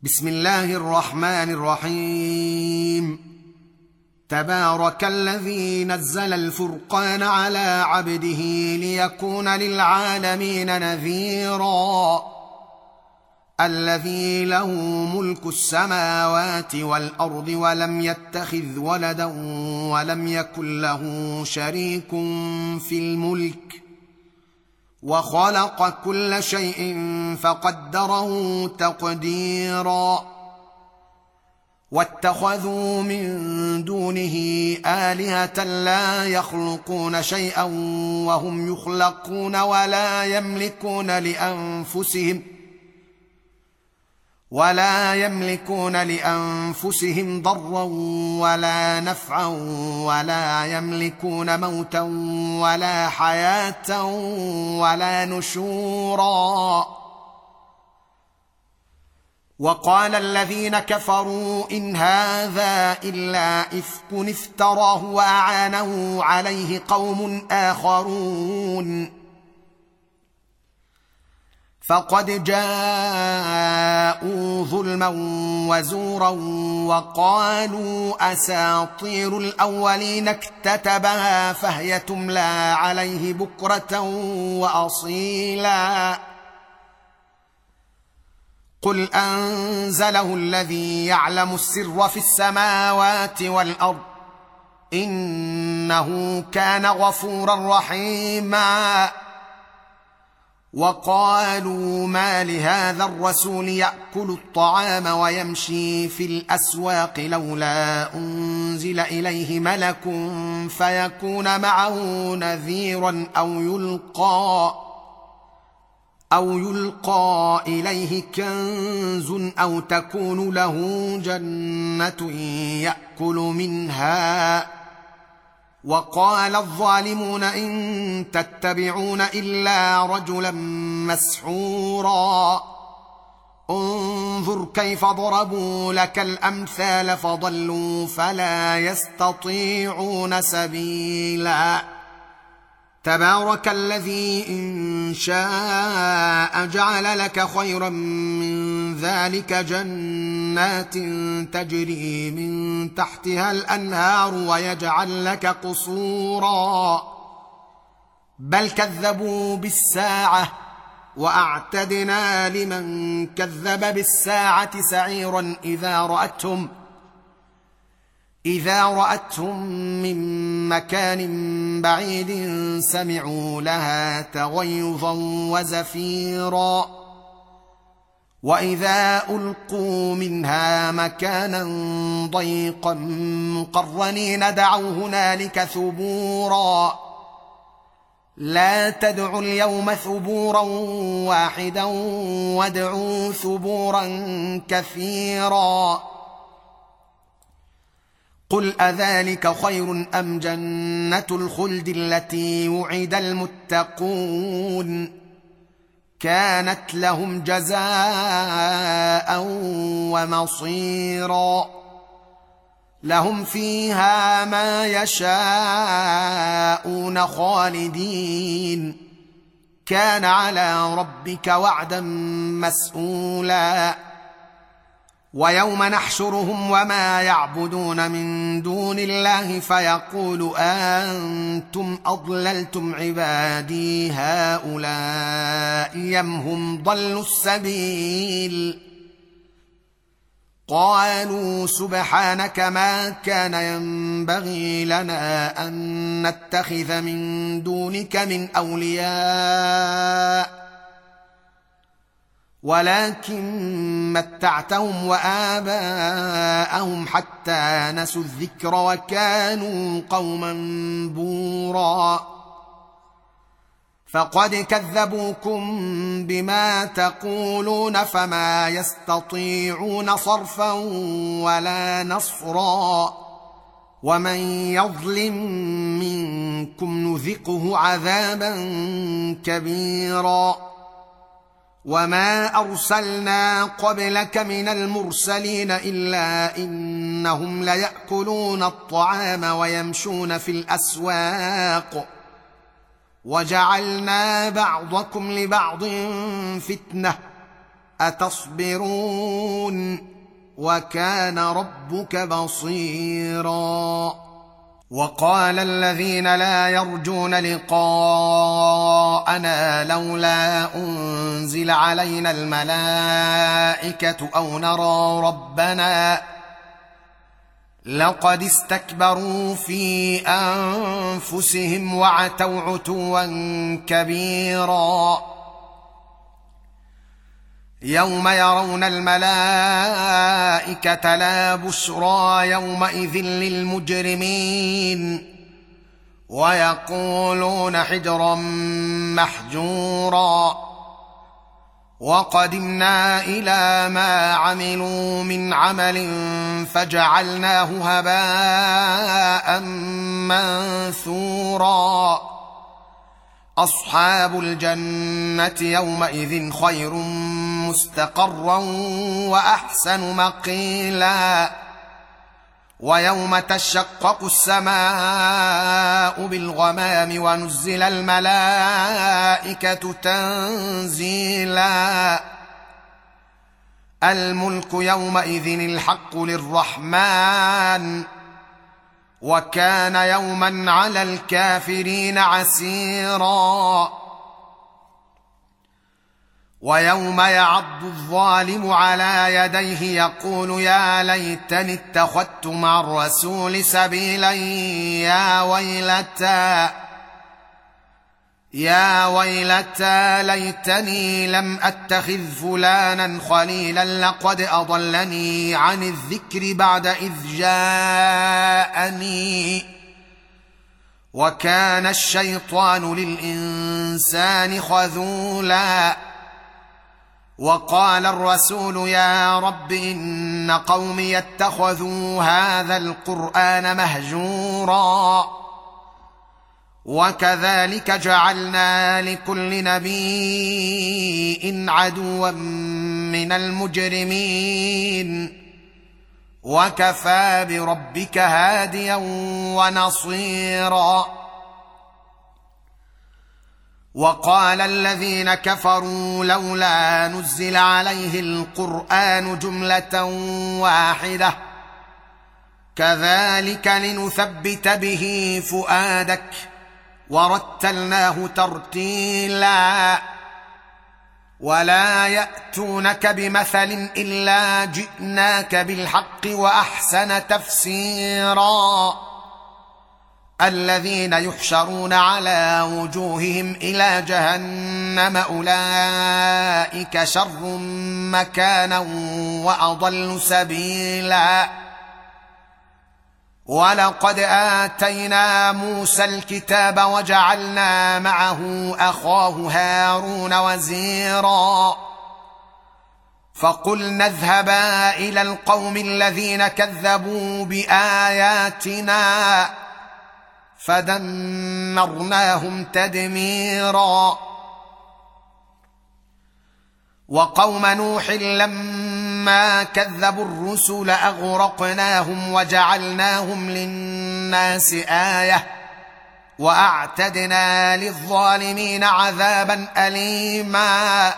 بسم الله الرحمن الرحيم. تبارك الذي نزل الفرقان على عبده ليكون للعالمين نذيرا. الذي له ملك السماوات والارض ولم يتخذ ولدا ولم يكن له شريك في الملك وخلق كل شيء فقدره تقديرا. واتخذوا من دونه آلهة لا يخلقون شيئا وهم يخلقون ولا يملكون لأنفسهم ضرا ولا نفعا ولا يملكون موتا ولا حياة ولا نشورا. وقال الذين كفروا إن هذا إلا إفك افتراه وأعانه عليه قوم آخرون فقد جاءوا ظلما وزورا وقالوا أساطير الأولين اكتتبها فهي تملى عليه بكرة وأصيلا. قل أنزله الذي يعلم السر في السماوات والأرض إنه كان غفورا رحيما. وقالوا ما لهذا الرسول يأكل الطعام ويمشي في الأسواق لولا أنزل إليه ملك فيكون معه نذيرا أو يلقى إليه كنز أو تكون له جنة يأكل منها. وقال الظالمون إن تتبعون إلا رجلا مسحورا. انظر كيف ضربوا لك الأمثال فضلوا فلا يستطيعون سبيلا. تبارك الذي إن شاء جعل لك خيرا من ذلك جنات تجري من تحتها الأنهار ويجعل لك قصورا. بل كذبوا بالساعة وأعتدنا لمن كذب بالساعة سعيرا إذا رأتهم من مكان بعيد سمعوا لها تغيظا وزفيرا. وإذا ألقوا منها مكانا ضيقا مقرنين دعوا هنالك ثبورا. لا تدعوا اليوم ثبورا واحدا وادعوا ثبورا كثيرا. قل أذلك خير أم جنة الخلد التي وعد المتقون كانت لهم جزاء ومصيرا. لهم فيها ما يشاءون خالدين كان على ربك وعدا مسئولا. ويوم نحشرهم وما يعبدون من دون الله فيقول أنتم أضللتم عبادي هؤلاء أم هم ضلوا السبيل. قالوا سبحانك ما كان ينبغي لنا أن نتخذ من دونك من أولياء ولكن متعتهم وآباءهم حتى نسوا الذكر وكانوا قوما بورا. فقد كذبوكم بما تقولون فما يستطيعون صرفا ولا نصرا. ومن يظلم منكم نذقه عذابا كبيرا. وما أرسلنا قبلك من المرسلين إلا إنهم ليأكلون الطعام ويمشون في الأسواق وجعلنا بعضكم لبعض فتنة اتصبرون وكان ربك بصيرا. وقال الذين لا يرجون لقاءنا لولا انزل علينا الملائكه او نرى ربنا لقد استكبروا في انفسهم وعتوا عتوا كبيرا. يوم يرون الملائكه لا بشرى يومئذ للمجرمين ويقولون حجرا محجورا. وقدمنا الى ما عملوا من عمل فجعلناه هباء منثورا. اصحاب الجنه يومئذ خير مستقرا واحسن مقيلا. ويوم تشقق السماء بالغمام ونزل الملائكه تنزيلا. الملك يومئذ الحق للرحمن وكان يوما على الكافرين عسيرا. ويوم يعض الظالم على يديه يقول يا ليتني اتخذت مع الرسول سبيلا يا ويلتى ليتني لم اتخذ فلانا خليلا لقد اضلني عن الذكر بعد اذ جاءني وكان الشيطان للانسان خذولا. وقال الرسول يا رب إن قومي اتخذوا هذا القرآن مهجورا. وكذلك جعلنا لكل نبي عدوا من المجرمين وكفى بربك هاديا ونصيرا. وقال الذين كفروا لولا نزل عليه القرآن جملة واحدة كذلك لنثبت به فؤادك ورتلناه ترتيلا. ولا يأتونك بمثل إلا جئناك بالحق وأحسن تفسيرا. الذين يحشرون على وجوههم إلى جهنم أولئك شر مكانا وأضل سبيلا. ولقد آتينا موسى الكتاب وجعلنا معه أخاه هارون وزيرا. فقلنا اذهبا إلى القوم الذين كذبوا بآياتنا فدمرناهم تدميرا. وقوم نوح لما كذبوا الرسل أغرقناهم وجعلناهم للناس آية وأعتدنا للظالمين عذابا أليما.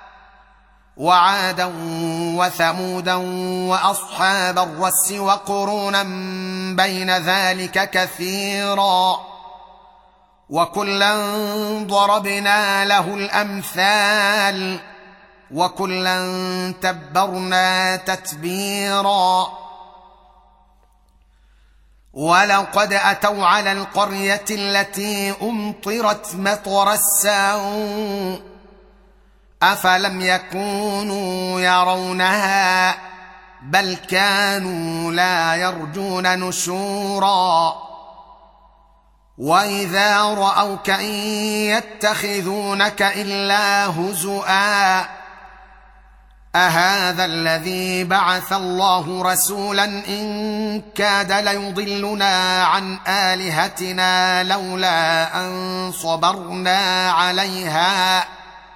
وعادا وثمودا وأصحاب الرس وقرونا بين ذلك كثيرا وكلا ضربنا له الأمثال وكلا تبرنا تتبيرا. ولقد أتوا على القرية التي أمطرت مطر السوء أفلم يكونوا يرونها بل كانوا لا يرجون نشورا. وإذا رأوك إن يتخذونك إلا هزؤا أهذا الذي بعث الله رسولا إن كاد ليضلنا عن آلهتنا لولا أن صبرنا عليها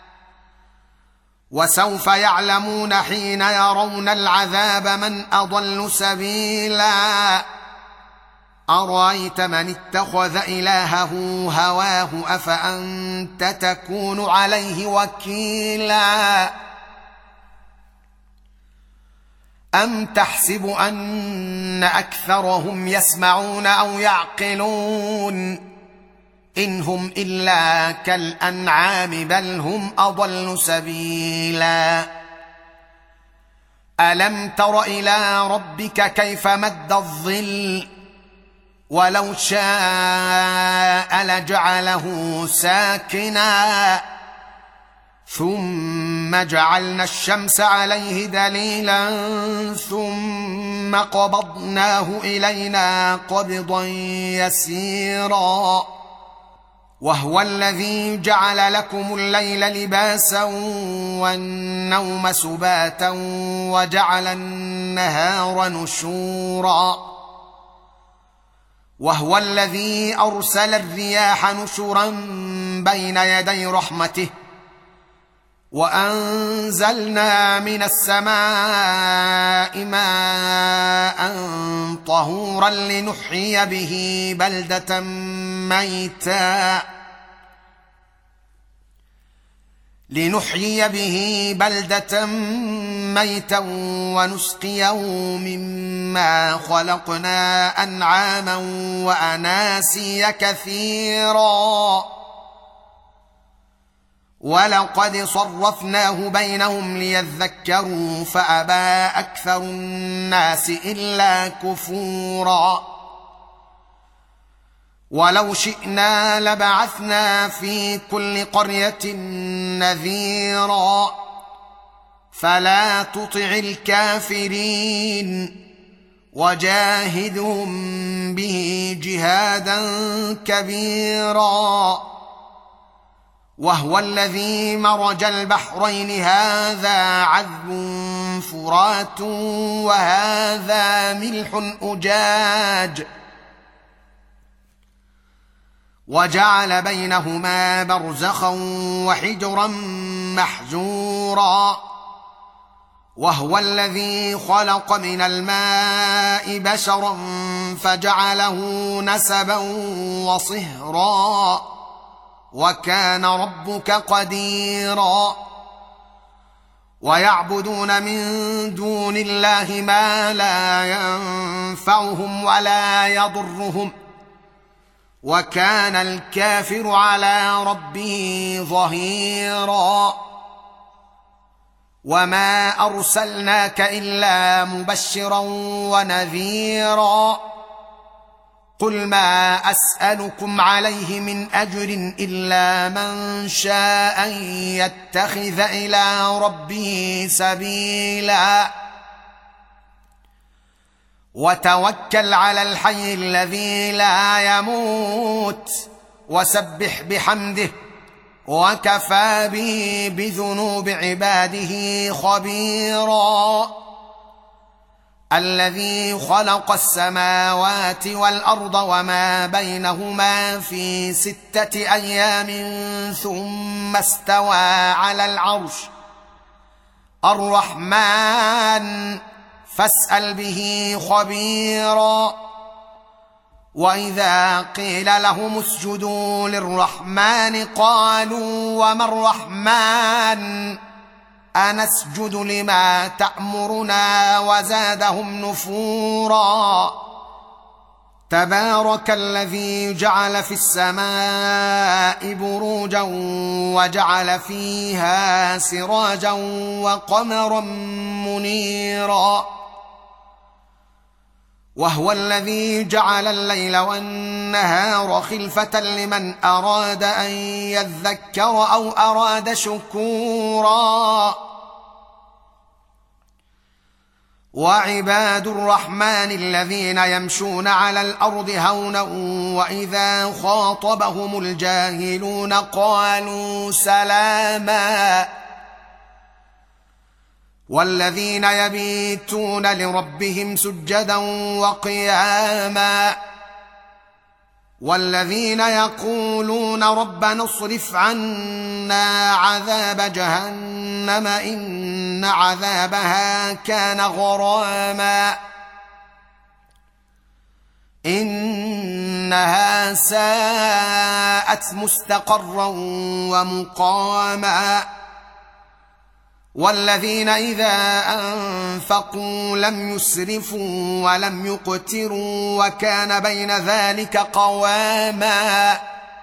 وسوف يعلمون حين يرون العذاب من أضل سبيلا. أرأيت من اتخذ إلهه هواه أفأنت تكون عليه وكيلا. أم تحسب أن أكثرهم يسمعون أو يعقلون إن هم إلا كالأنعام بل هم أضل سبيلا ألم تر إلى ربك كيف مد الظل ولو شاء لجعله ساكنا ثم جعلنا الشمس عليه دليلا ثم قبضناه إلينا قبضا يسيرا وهو الذي جعل لكم الليل لباسا والنوم سباتا وجعل النهار نشورا وهو الذي أرسل الرياح نشرا بين يدي رحمته وأنزلنا من السماء ماء طهورا لنحيي به بلدة ميتا ونسقيه مما خلقنا أنعاما وأناسيا كثيرا ولقد صرفناه بينهم ليذكروا فأبى أكثر الناس إلا كفورا ولو شئنا لبعثنا في كل قرية نذيرا فلا تطع الكافرين وجاهدهم به جهادا كبيرا وهو الذي مرج البحرين هذا عذب فرات وهذا ملح أجاج وجعل بينهما برزخا وحجرا محجورا وهو الذي خلق من الماء بشرا فجعله نسبا وصهرا وكان ربك قديرا ويعبدون من دون الله ما لا ينفعهم ولا يضرهم وكان الكافر على ربه ظهيرا وما أرسلناك إلا مبشرا ونذيرا قل ما أسألكم عليه من أجر إلا من شاء أن يتخذ إلى ربه سبيلا وتوكل على الحي الذي لا يموت وسبح بحمده وكفى به بذنوب عباده خبيرا الذي خلق السماوات والأرض وما بينهما في 6 أيام ثم استوى على العرش الرحمن فاسأل به خبيرا وإذا قيل لهم اسجدوا للرحمن قالوا وما الرحمن أنسجد لما تأمرنا وزادهم نفورا تبارك الذي جعل في السماء بروجا وجعل فيها سراجا وقمرا منيرا وهو الذي جعل الليل والنهار خلفة لمن أراد أن يذكر أو أراد شكورا وعباد الرحمن الذين يمشون على الأرض هونا وإذا خاطبهم الجاهلون قالوا سلاما والذين يبيتون لربهم سجدا وقياما والذين يقولون ربنا اصرف عنا عذاب جهنم إن عذابها كان غراما إنها ساءت مستقرا ومقاما والذين إذا أنفقوا لم يسرفوا ولم يقتروا وكان بين ذلك قواما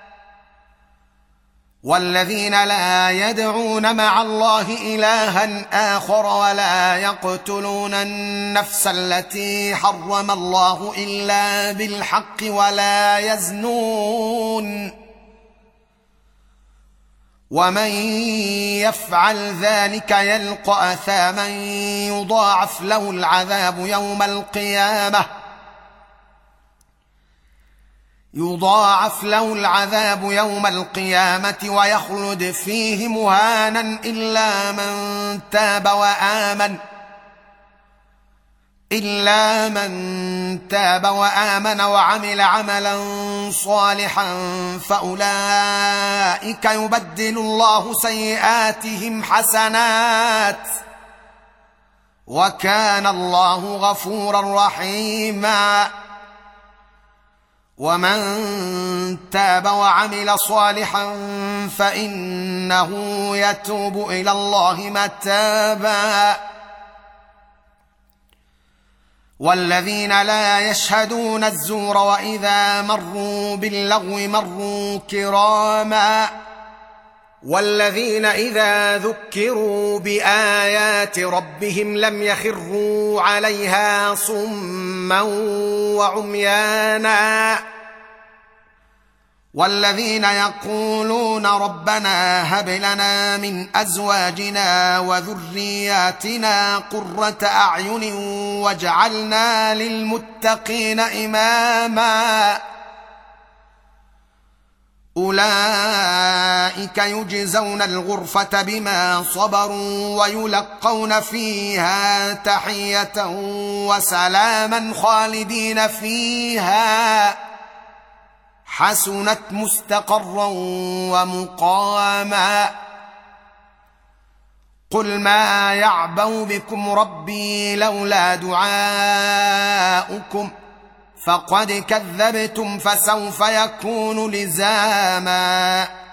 والذين لا يدعون مع الله إلها آخر ولا يقتلون النفس التي حرم الله إلا بالحق ولا يزنون ومن يفعل ذلك يلقى أثاما يضاعف له العذاب يوم القيامة ويخلد فيه مهانا إلا من تاب وآمن وعمل عملا صالحا فأولئك يبدل الله سيئاتهم حسنات وكان الله غفورا رحيما ومن تاب وعمل صالحا فإنه يتوب إلى الله متابا والذين لا يشهدون الزور وإذا مروا باللغو مروا كراما والذين إذا ذكروا بآيات ربهم لم يخروا عليها صما وعميانا والذين يقولون ربنا هب لنا من أزواجنا وذرياتنا قرة أعين واجعلنا للمتقين إماما أولئك يجزون الغرفة بما صبروا ويلقون فيها تحية وسلاما خالدين فيها حسنت مستقرا ومقاما قل ما يعبأ بكم ربي لولا دعاؤكم فقد كذبتم فسوف يكون لزاما